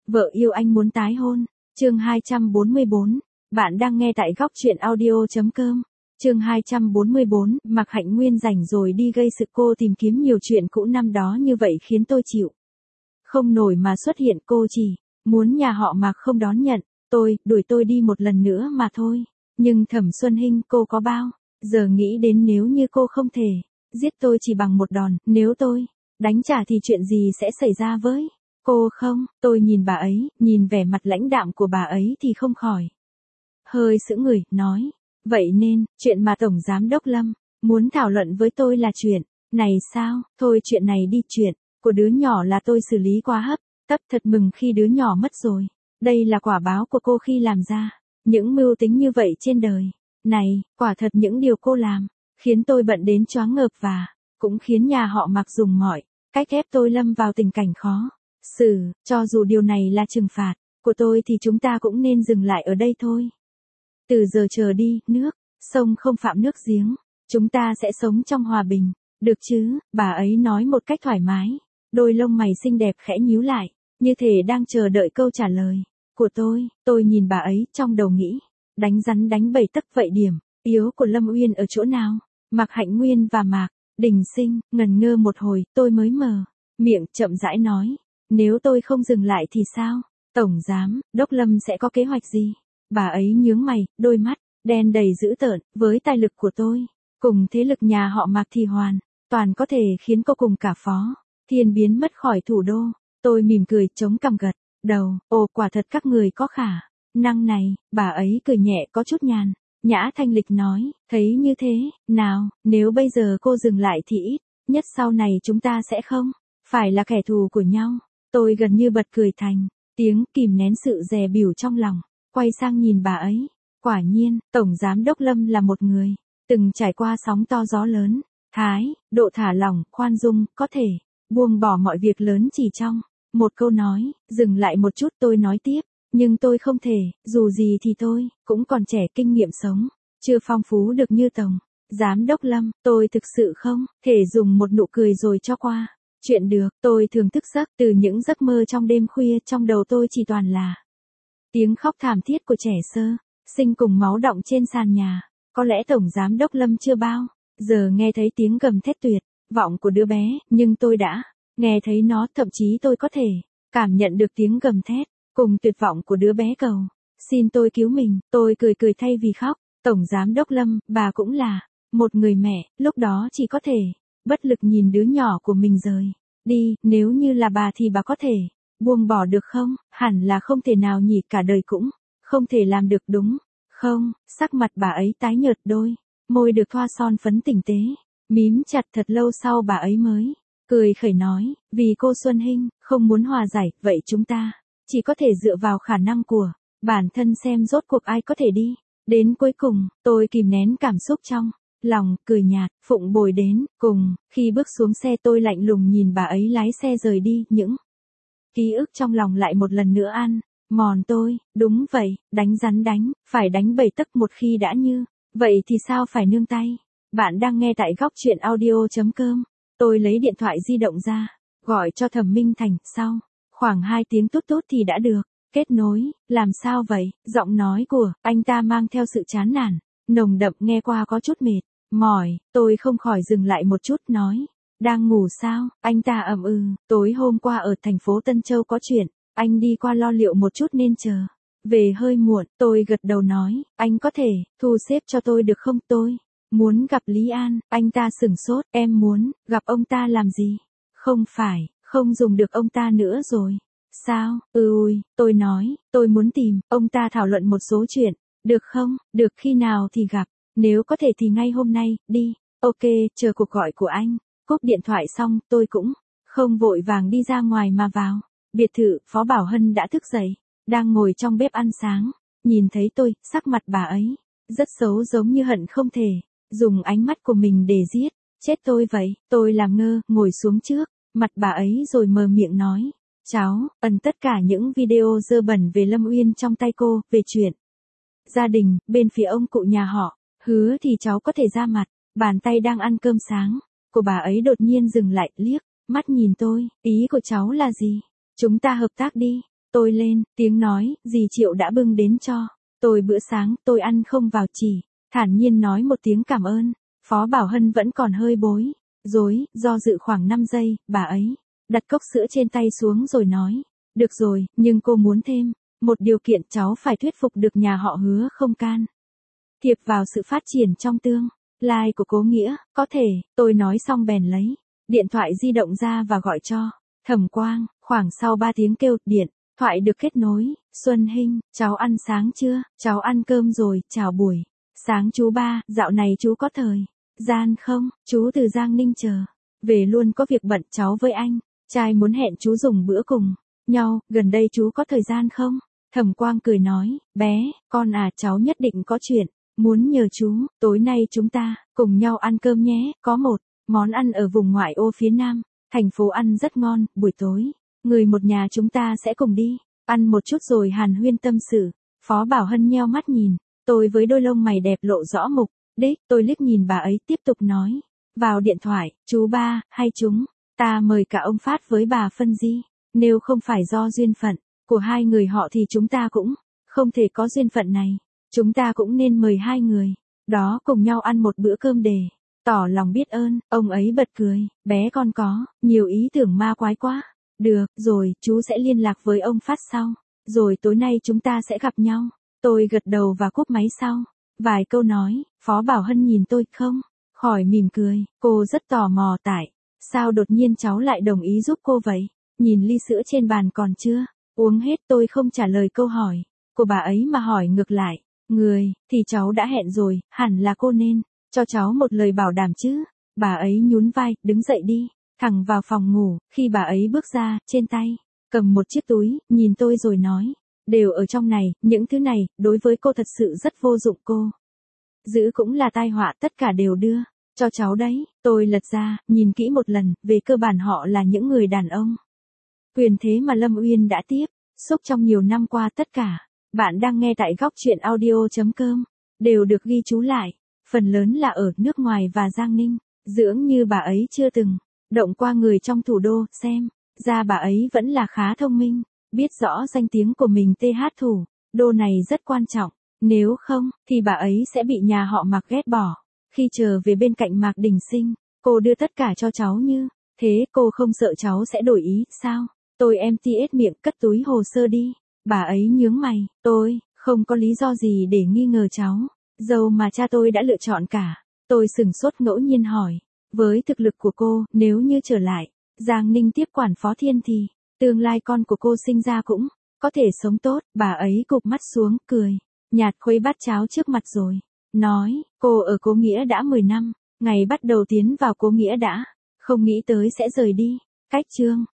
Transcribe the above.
Vợ yêu anh muốn tái hôn. Chương 244. Bạn đang nghe tại góc truyện audio.com. Chương 244. Mạc Hạnh Nguyên rảnh rồi đi gây sự, cô tìm kiếm nhiều chuyện cũ năm đó như vậy khiến tôi chịu không nổi mà xuất hiện. Cô chỉ muốn nhà họ Mạc không đón nhận tôi, đuổi tôi đi một lần nữa mà thôi. Nhưng Thẩm Xuân Hinh, cô có bao giờ nghĩ đến nếu như cô không thể giết tôi chỉ bằng một đòn, nếu tôi đánh trả thì chuyện gì sẽ xảy ra với cô không? Tôi nhìn bà ấy, nhìn vẻ mặt lãnh đạm của bà ấy thì không khỏi hơi sững người, nói, vậy nên, chuyện mà Tổng Giám đốc Lâm muốn thảo luận với tôi là chuyện này sao? Thôi chuyện này đi, chuyện của đứa nhỏ là tôi xử lý quá hấp tấp, thật mừng khi đứa nhỏ mất rồi. Đây là quả báo của cô khi làm ra những mưu tính như vậy trên đời này. Quả thật những điều cô làm khiến tôi bận đến choáng ngợp, và cũng khiến nhà họ Mạc dùng mọi cách ép tôi lâm vào tình cảnh khó xử. Cho dù điều này là trừng phạt của tôi thì chúng ta cũng nên dừng lại ở đây thôi. Từ giờ trở đi, nước sông không phạm nước giếng, chúng ta sẽ sống trong hòa bình, được chứ? Bà ấy nói một cách thoải mái, đôi lông mày xinh đẹp khẽ nhíu lại, như thể đang chờ đợi câu trả lời của tôi. Tôi nhìn bà ấy, trong đầu nghĩ, đánh rắn đánh bầy tấc vậy, điểm yếu của Lâm Uyên ở chỗ nào? Mạc Hạnh Nguyên và Mạc Đình Sinh ngần ngơ một hồi, tôi mới mở miệng chậm rãi nói, nếu tôi không dừng lại thì sao? Tổng Giám đốc Lâm sẽ có kế hoạch gì? Bà ấy nhướng mày, đôi mắt đen đầy dữ tợn. Với tài lực của tôi cùng thế lực nhà họ Mạc thì hoàn toàn có thể khiến cô cùng cả Phó Thiên biến mất khỏi thủ đô. Tôi mỉm cười, chống cằm gật đầu, ồ, quả thật các người có khả năng này. Bà ấy cười nhẹ, có chút nhàn nhã thanh lịch nói, thấy như thế nào, nếu bây giờ cô dừng lại thì ít nhất sau này chúng ta sẽ không phải là kẻ thù của nhau. Tôi gần như bật cười thành tiếng, kìm nén sự dè bỉu trong lòng, quay sang nhìn bà ấy. Quả nhiên, Tổng Giám đốc Lâm là một người từng trải qua sóng to gió lớn, thái độ thả lỏng, khoan dung, có thể buông bỏ mọi việc lớn chỉ trong một câu nói. Dừng lại một chút, tôi nói tiếp, nhưng tôi không thể, dù gì thì tôi cũng còn trẻ, kinh nghiệm sống chưa phong phú được như Tổng Giám đốc Lâm. Tôi thực sự không thể dùng một nụ cười rồi cho qua chuyện được. Tôi thường thức giấc, từ những giấc mơ trong đêm khuya, trong đầu tôi chỉ toàn là tiếng khóc thảm thiết của trẻ sơ sinh cùng máu đọng trên sàn nhà. Có lẽ Tổng Giám đốc Lâm chưa bao giờ nghe thấy tiếng gầm thét tuyệt vọng của đứa bé, nhưng tôi đã nghe thấy nó, thậm chí tôi có thể cảm nhận được tiếng gầm thét cùng tuyệt vọng của đứa bé cầu xin tôi cứu mình. Tôi cười cười thay vì khóc. Tổng Giám đốc Lâm, bà cũng là một người mẹ, lúc đó chỉ có thể bất lực nhìn đứa nhỏ của mình rời đi. Nếu như là bà thì bà có thể buông bỏ được không? Hẳn là không thể nào nhỉ, cả đời cũng không thể làm được đúng không? Sắc mặt bà ấy tái nhợt, đôi môi được thoa son phấn tinh tế mím chặt. Thật lâu sau bà ấy mới cười khẩy nói, vì cô Xuân Hinh không muốn hòa giải, vậy chúng ta chỉ có thể dựa vào khả năng của bản thân xem rốt cuộc ai có thể đi đến cuối cùng. Tôi kìm nén cảm xúc trong lòng, cười nhạt, phụng bồi đến cùng. Khi bước xuống xe, tôi lạnh lùng nhìn bà ấy lái xe rời đi. Những ký ức trong lòng lại một lần nữa ăn mòn tôi. Đúng vậy, đánh rắn đánh phải đánh bầy tấc, một khi đã như vậy thì sao phải nương tay. Bạn đang nghe tại góc truyện audio.com. Tôi lấy điện thoại di động ra, gọi cho Thẩm Minh Thành. Sau khoảng 2 tiếng tút tút thì đã được kết nối. Làm sao vậy? Giọng nói của anh ta mang theo sự chán nản nồng đậm, nghe qua có chút mệt mỏi. Tôi không khỏi dừng lại một chút, nói, đang ngủ sao? Anh ta tối hôm qua ở thành phố Tân Châu có chuyện, anh đi qua lo liệu một chút nên chờ về hơi muộn. Tôi gật đầu nói, anh có thể thu xếp cho tôi được không? Tôi muốn gặp Lý An. Anh ta sửng sốt, em muốn gặp ông ta làm gì? Không phải không dùng được ông ta nữa rồi sao? Ui, tôi nói, tôi muốn tìm ông ta thảo luận một số chuyện, được không? Được, khi nào thì gặp? Nếu có thể thì ngay hôm nay, đi. Ok, chờ cuộc gọi của anh. Cúp điện thoại xong, tôi cũng không vội vàng đi ra ngoài mà vào biệt thự. Phó Bảo Hân đã thức dậy, đang ngồi trong bếp ăn sáng. Nhìn thấy tôi, sắc mặt bà ấy rất xấu, giống như hận không thể dùng ánh mắt của mình để giết chết tôi vậy. Tôi làm ngơ, ngồi xuống trước mặt bà ấy rồi mở miệng nói, cháu ẩn tất cả những video dơ bẩn về Lâm Uyên trong tay cô, về chuyện gia đình bên phía ông cụ nhà họ Hứa thì cháu có thể ra mặt. Bàn tay đang ăn cơm sáng của bà ấy đột nhiên dừng lại, liếc mắt nhìn tôi. Ý của cháu là gì? Chúng ta hợp tác đi. Tôi lên, tiếng nói, dì Triệu đã bưng đến cho. Tôi bữa sáng, tôi ăn không vào chỉ. Thản nhiên nói một tiếng cảm ơn. Phó Bảo Hân vẫn còn hơi bối rối, do dự khoảng 5 giây, bà ấy đặt cốc sữa trên tay xuống rồi nói. Được rồi, nhưng cô muốn thêm. Một điều kiện cháu phải thuyết phục được nhà họ Hứa không can thiệp vào sự phát triển trong tương lai của Cố Nghĩa. Có thể, tôi nói xong bèn lấy điện thoại di động ra và gọi cho Thẩm Quang. Khoảng sau 3 tiếng kêu điện thoại được kết nối. Xuân Hinh, cháu ăn sáng chưa? Cháu ăn cơm rồi, chào buổi sáng chú ba, dạo này chú có thời gian không? Chú từ Giang Ninh chờ về luôn, có việc bận, cháu với anh trai muốn hẹn chú dùng bữa cùng nhau, gần đây chú có thời gian không? Thẩm Quang cười nói, bé, con à, cháu nhất định có chuyện muốn nhờ chú. Tối nay chúng ta cùng nhau ăn cơm nhé, có một món ăn ở vùng ngoại ô phía nam thành phố ăn rất ngon, buổi tối người một nhà chúng ta sẽ cùng đi ăn một chút rồi hàn huyên tâm sự. Phó Bảo Hân nheo mắt nhìn tôi với đôi lông mày đẹp lộ rõ mục đích. Tôi liếc nhìn bà ấy tiếp tục nói vào điện thoại, chú ba, hay chúng ta mời cả ông Phát với bà Phân Di. Nếu không phải do duyên phận của hai người họ thì chúng ta cũng không thể có duyên phận này. Chúng ta cũng nên mời hai người đó cùng nhau ăn một bữa cơm để tỏ lòng biết ơn. Ông ấy bật cười, bé con có nhiều ý tưởng ma quái quá. Được rồi, chú sẽ liên lạc với ông Phát sau, rồi tối nay chúng ta sẽ gặp nhau. Tôi gật đầu và cúp máy sau vài câu nói. Phó Bảo Hân nhìn tôi không khỏi mỉm cười. Cô rất tò mò tại sao đột nhiên cháu lại đồng ý giúp cô vậy. Nhìn ly sữa trên bàn còn chưa uống hết, tôi không trả lời câu hỏi của bà ấy mà hỏi ngược lại. Người thì cháu đã hẹn rồi, hẳn là cô nên cho cháu một lời bảo đảm chứ. Bà ấy nhún vai, đứng dậy đi thẳng vào phòng ngủ. Khi bà ấy bước ra, trên tay cầm một chiếc túi, nhìn tôi rồi nói, đều ở trong này, những thứ này đối với cô thật sự rất vô dụng, cô giữ cũng là tai họa, tất cả đều đưa cho cháu đấy. Tôi lật ra, nhìn kỹ một lần, về cơ bản họ là những người đàn ông quyền thế mà Lâm Uyên đã tiếp xúc trong nhiều năm qua. Tất cả bạn đang nghe tại góc truyện audio.com đều được ghi chú lại, phần lớn là ở nước ngoài và Giang Ninh. Dường như bà ấy chưa từng động qua người trong thủ đô. Xem ra bà ấy vẫn là khá thông minh, biết rõ danh tiếng của mình TH thủ đô này rất quan trọng, nếu không thì bà ấy sẽ bị nhà họ Mạc ghét bỏ. Khi trở về bên cạnh Mạc Đình Sinh, cô đưa tất cả cho cháu như thế. Cô không sợ cháu sẽ đổi ý sao? Tôi empty hết miệng, cất túi hồ sơ đi. Bà ấy nhướng mày, tôi không có lý do gì để nghi ngờ cháu dâu mà cha tôi đã lựa chọn cả. Tôi sửng sốt ngẫu nhiên hỏi, với thực lực của cô, nếu như trở lại Giang Ninh tiếp quản Phó Thiên thì tương lai con của cô sinh ra cũng có thể sống tốt. Bà ấy cụp mắt xuống, cười nhạt khuấy bát cháo trước mặt rồi nói, cô ở Cố Nghĩa đã 10 năm, ngày bắt đầu tiến vào Cố Nghĩa đã không nghĩ tới sẽ rời đi. Cách chương